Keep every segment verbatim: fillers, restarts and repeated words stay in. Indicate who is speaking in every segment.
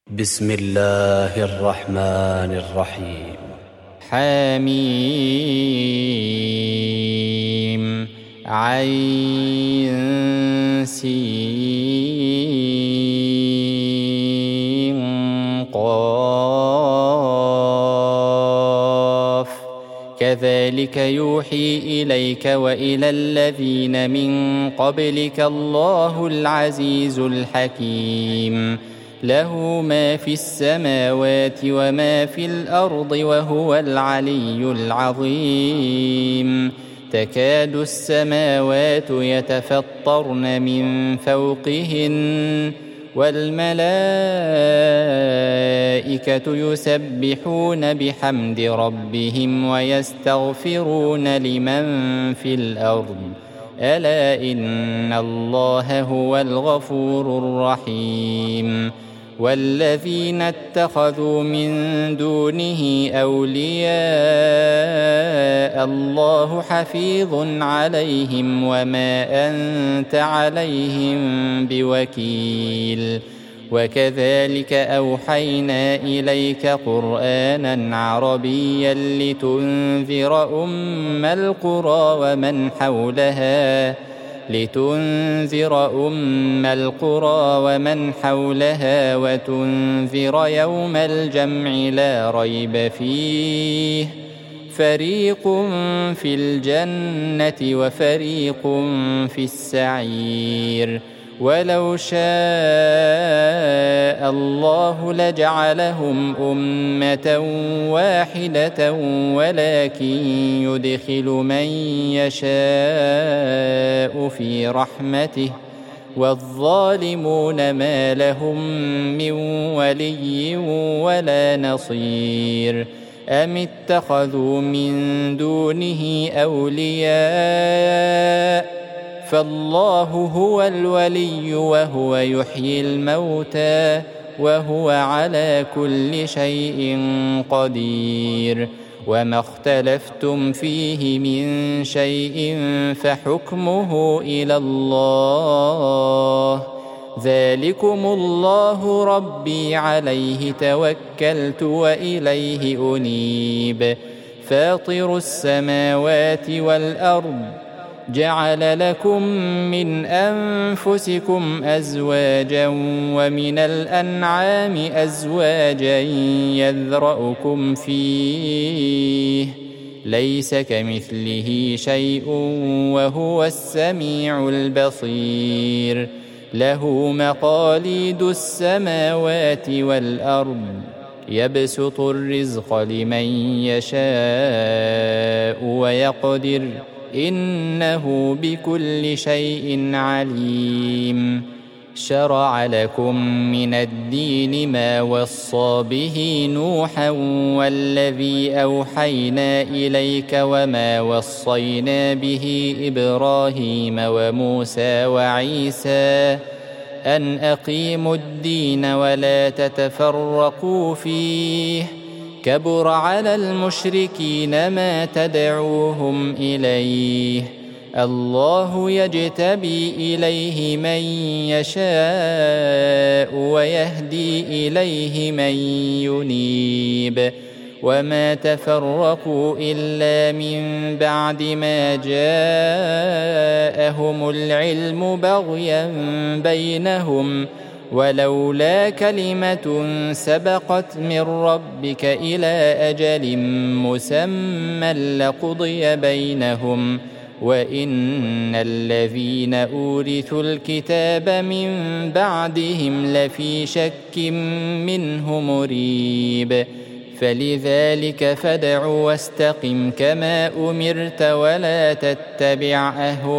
Speaker 1: بسم الله الرحمن الرحيم.
Speaker 2: حميم عين سين قاف كذلك يوحي إليك وإلى الذين من قبلك الله العزيز الحكيم له ما في السماوات وما في الأرض وهو العلي العظيم تكاد السماوات يتفطرن من فوقهن والملائكة يسبحون بحمد ربهم ويستغفرون لمن في الأرض ألا إن الله هو الغفور الرحيم والذين اتخذوا من دونه أولياء الله حفيظ عليهم وما أنت عليهم بوكيل وكذلك أوحينا إليك قرآنا عربيا لتنذر أم القرى ومن حولها لتنذر أم القرى ومن حولها وتنذر يوم الجمع لا ريب فيه فريق في الجنة وفريق في السعير ولو شاء الله لجعلهم أمة واحدة ولكن يدخل من يشاء في رحمته والظالمون ما لهم من ولي ولا نصير أم اتخذوا من دونه أولياء فالله هو الولي وهو يحيي الموتى وهو على كل شيء قدير وما اختلفتم فيه من شيء فحكمه إلى الله ذلكم الله ربي عليه توكلت وإليه أنيب فاطر السماوات والأرض جعل لكم من أنفسكم أزواجا ومن الأنعام أزواجا يذرأكم فيه ليس كمثله شيء وهو السميع البصير له مقاليد السماوات والأرض يبسط الرزق لمن يشاء ويقدر إنه بكل شيء عليم شرع لكم من الدين ما وصى به نوحا والذي أوحينا إليك وما وصينا به إبراهيم وموسى وعيسى أن أقيموا الدين ولا تتفرقوا فيه كبر على المشركين ما تدعوهم إليه الله يجتبي إليه من يشاء ويهدي إليه من ينيب وما تفرقوا إلا من بعد ما جاءهم العلم بغيا بينهم ولولا كلمة سبقت من ربك إلى أجل مسمى لقضي بينهم وإن الذين أورثوا الكتاب من بعدهم لفي شك منه مريب فلذلك فادع واستقم كما أمرت ولا تتبع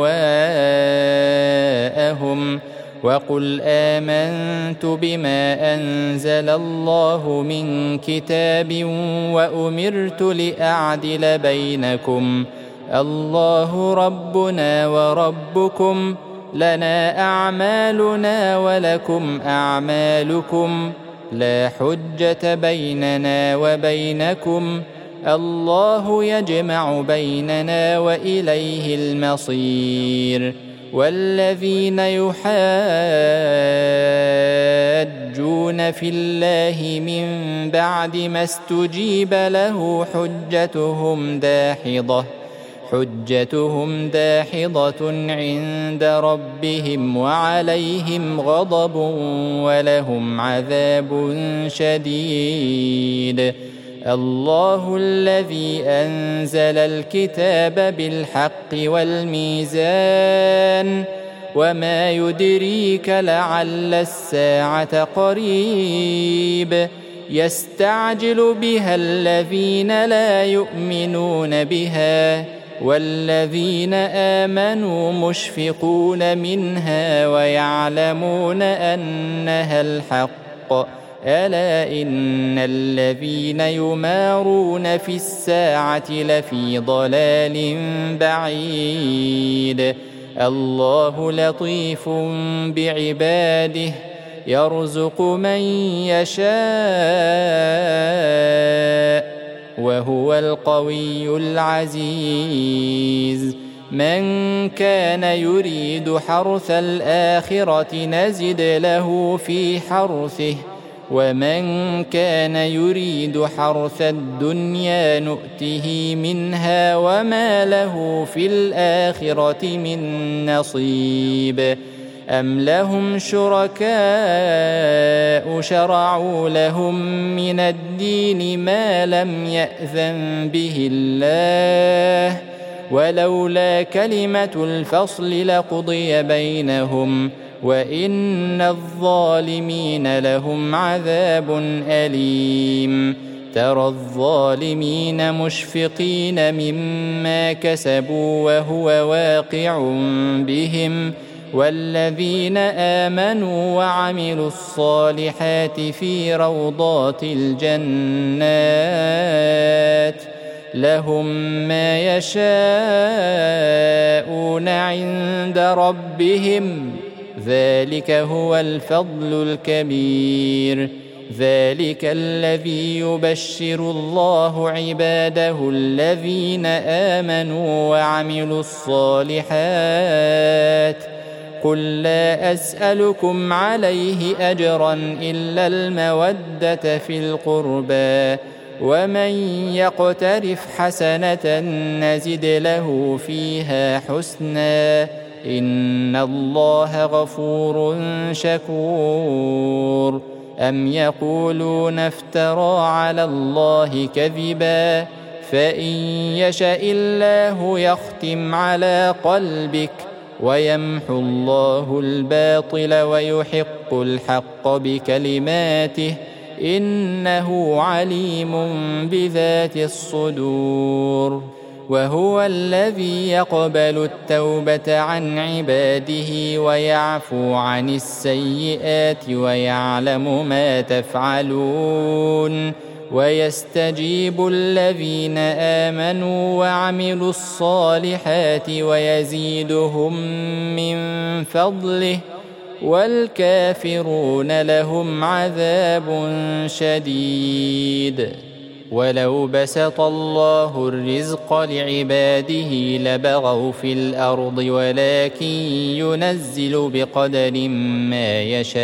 Speaker 2: أهواءهم وقل آمنت بما أنزل الله من كتاب وأمرت لأعدل بينكم الله ربنا وربكم لنا أعمالنا ولكم أعمالكم لا حجة بيننا وبينكم الله يجمع بيننا وإليه المصير والذين يحاجون يجادلون في الله من بعد ما استجيب له حجتهم داحضة حجتهم داحضة عند ربهم وعليهم غضب ولهم عذاب شديد. الله الذي أنزل الكتاب بالحق والميزان وما يدريك لعل الساعة قريب يستعجل بها الذين لا يؤمنون بها والذين آمنوا مشفقون منها ويعلمون أنها الحق ألا إن الذين يمارون في الساعة لفي ضلال بعيد. الله لطيف بعباده يرزق من يشاء وهو القوي العزيز. من كان يريد حرث الآخرة نزد له في حرثه ومن كان يريد حرث الدنيا نؤته منها وما له في الآخرة من نصيب. أم لهم شركاء شرعوا لهم من الدين ما لم يأذن به الله ولولا كلمة الفصل لقضي بينهم وإن الظالمين لهم عذاب أليم. ترى الظالمين مشفقين مما كسبوا وهو واقع بهم والذين آمنوا وعملوا الصالحات في روضات الجنات لهم ما يشاءون عند ربهم ذلك هو الفضل الكبير. ذلك الذي يبشر الله عباده الذين آمنوا وعملوا الصالحات قل لا أسألكم عليه أجرا إلا المودة في القربى ومن يقترف حسنة نزد له فيها حسنا إن الله غفور شكور. أم يقولون افترى على الله كذبا فإن يشأ الله يختم على قلبك ويمحو الله الباطل ويحق الحق بكلماته إنه عليم بذات الصدور. وهو الذي يقبل التوبة عن عباده ويعفو عن السيئات ويعلم ما تفعلون ويستجيب الذين آمنوا وعملوا الصالحات ويزيدهم من فضله والكافرون لهم عذاب شديد. ولو بسط الله الرزق لعباده لبغوا في الأرض ولكن ينزل بقدر ما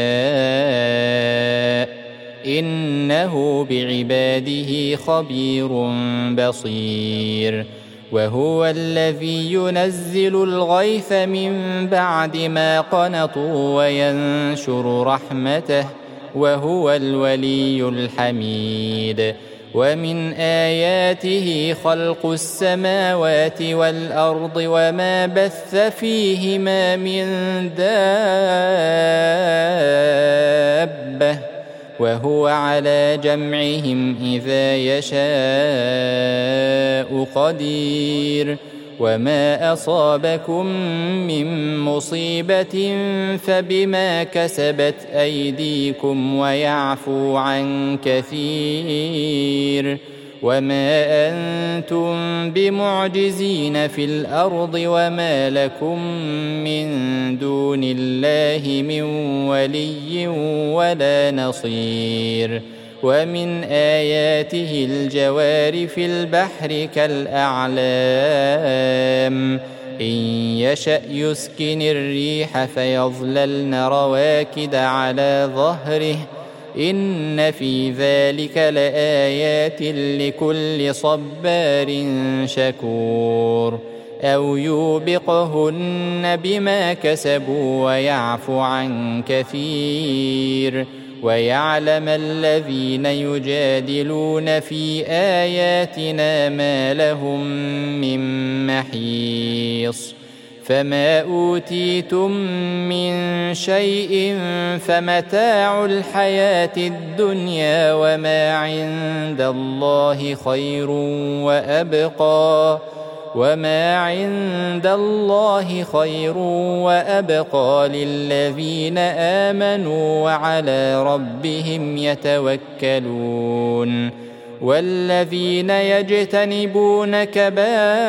Speaker 2: يشاء إنه بعباده خبير بصير. وهو الذي ينزل الغيث من بعد ما قنطوا وينشر رحمته وهو الولي الحميد. ومن آياته خلق السماوات والأرض وما بث فيهما من دابة وهو على جمعهم إذا يشاء قدير. وما أصابكم من مصيبة فبما كسبت أيديكم ويعفو عن كثير. وما أنتم بمعجزين في الأرض وما لكم من دون الله من ولي ولا نصير. ومن آياته الجوار في البحر كالأعلام إن يشأ يسكن الريح فيظللن رواكد على ظهره إن في ذلك لآيات لكل صبار شكور أو يوبقهن بما كسبوا ويعفو عن كثير ويعلم الذين يجادلون في آياتنا ما لهم من محيص فما أوتيتم من شيء فمتاع الحياة الدنيا وما عند الله خير وأبقى وما عند الله خير وأبقى للذين آمنوا وعلى ربهم يتوكلون والذين يجتنبون كبائر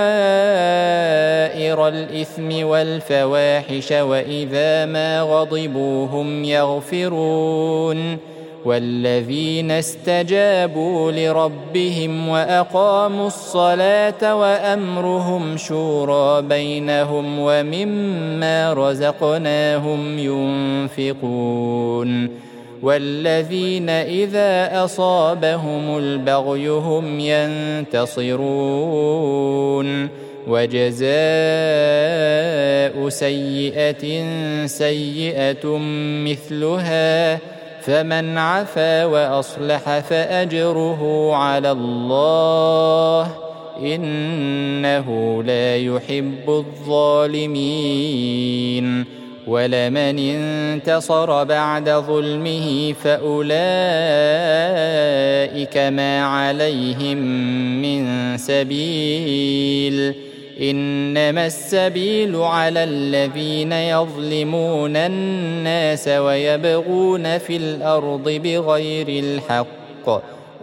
Speaker 2: الإثم والفواحش وإذا ما غضبوا هم يغفرون والذين استجابوا لربهم وأقاموا الصلاة وأمرهم شورى بينهم ومما رزقناهم ينفقون والذين إذا أصابهم البغي هم ينتصرون وجزاء سيئة سيئة مثلها فمن عفا وأصلح فأجره على الله إنه لا يحب الظالمين ولمن انتصر بعد ظلمه فأولئك ما عليهم من سبيل إنما السبيل على الذين يظلمون الناس ويبغون في الأرض بغير الحق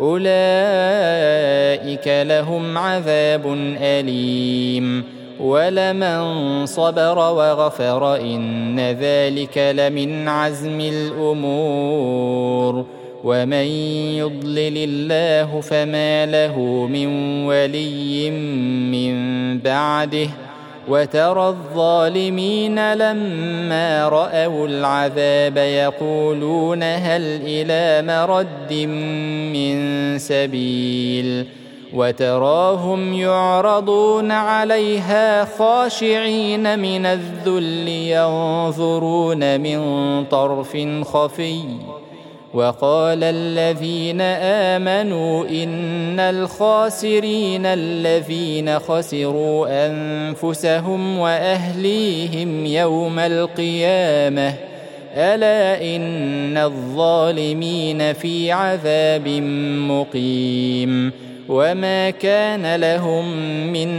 Speaker 2: أولئك لهم عذاب أليم ولمن صبر وغفر إن ذلك لمن عزم الأمور ومن يضلل الله فما له من ولي من بعده وترى الظالمين لما رأوا العذاب يقولون هل إلى مرد من سبيل وتراهم يعرضون عليها خاشعين من الذل ينظرون من طرف خفي وقال الذين آمنوا إن الخاسرين الذين خسروا أنفسهم وأهليهم يوم القيامة ألا إن الظالمين في عذاب مقيم وما كان لهم من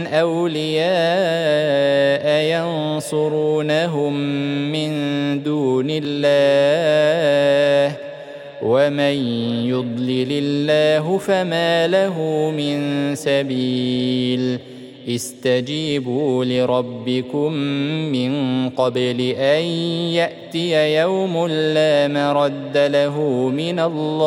Speaker 2: أولياء ينصرونهم من دون الله ومن يضلل الله فما له من سبيل استجيبوا لربكم من قبل أن يأتي يوم لا مرد له من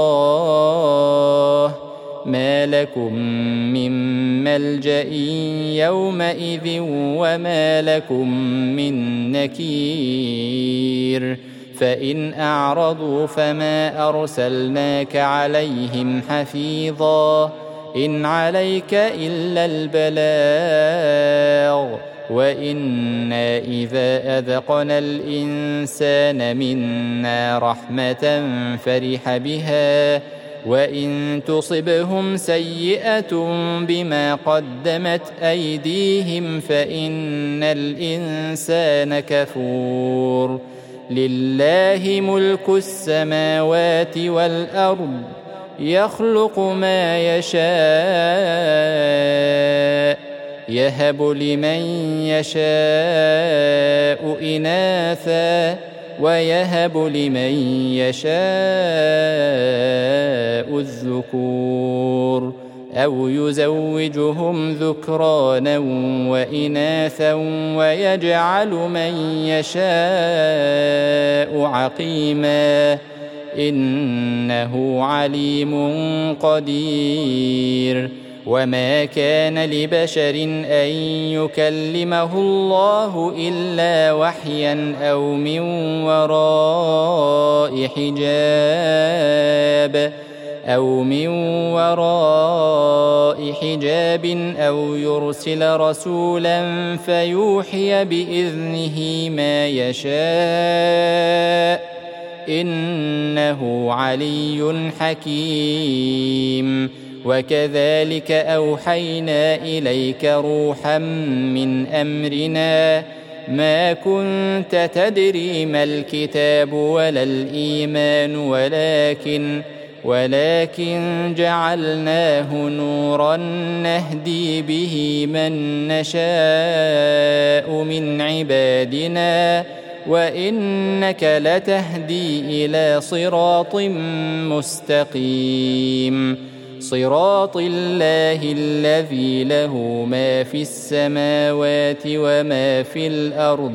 Speaker 2: الله ما لكم من ملجأ يومئذ وما لكم من نكير فإن أعرضوا فما أرسلناك عليهم حفيظا إن عليك إلا البلاغ وإنا إذا أذقنا الإنسان منا رحمة فرح بها وإن تصبهم سيئة بما قدمت أيديهم فإن الإنسان كفور لله ملك السماوات والأرض يخلق ما يشاء يهب لمن يشاء إناثا ويهب لمن يشاء الذكور أو يزوجهم ذكرانا وإناثا ويجعل من يشاء عقيما إنه عليم قدير وما كان لبشر أن يكلمه الله إلا وحيا أو من وراء حجاب أو من وراء حجاب أو يرسل رسولا فيوحي بإذنه ما يشاء إنه علي حكيم. وكذلك أوحينا إليك روحا من أمرنا ما كنت تدري ما الكتاب ولا الإيمان ولكن ولكن جعلناه نورا نهدي به من نشاء من عبادنا وإنك لتهدي إلى صراط مستقيم صراط الله الذي له ما في السماوات وما في الأرض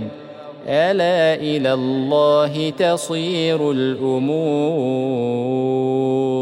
Speaker 2: ألا إلى الله تصير الأمور.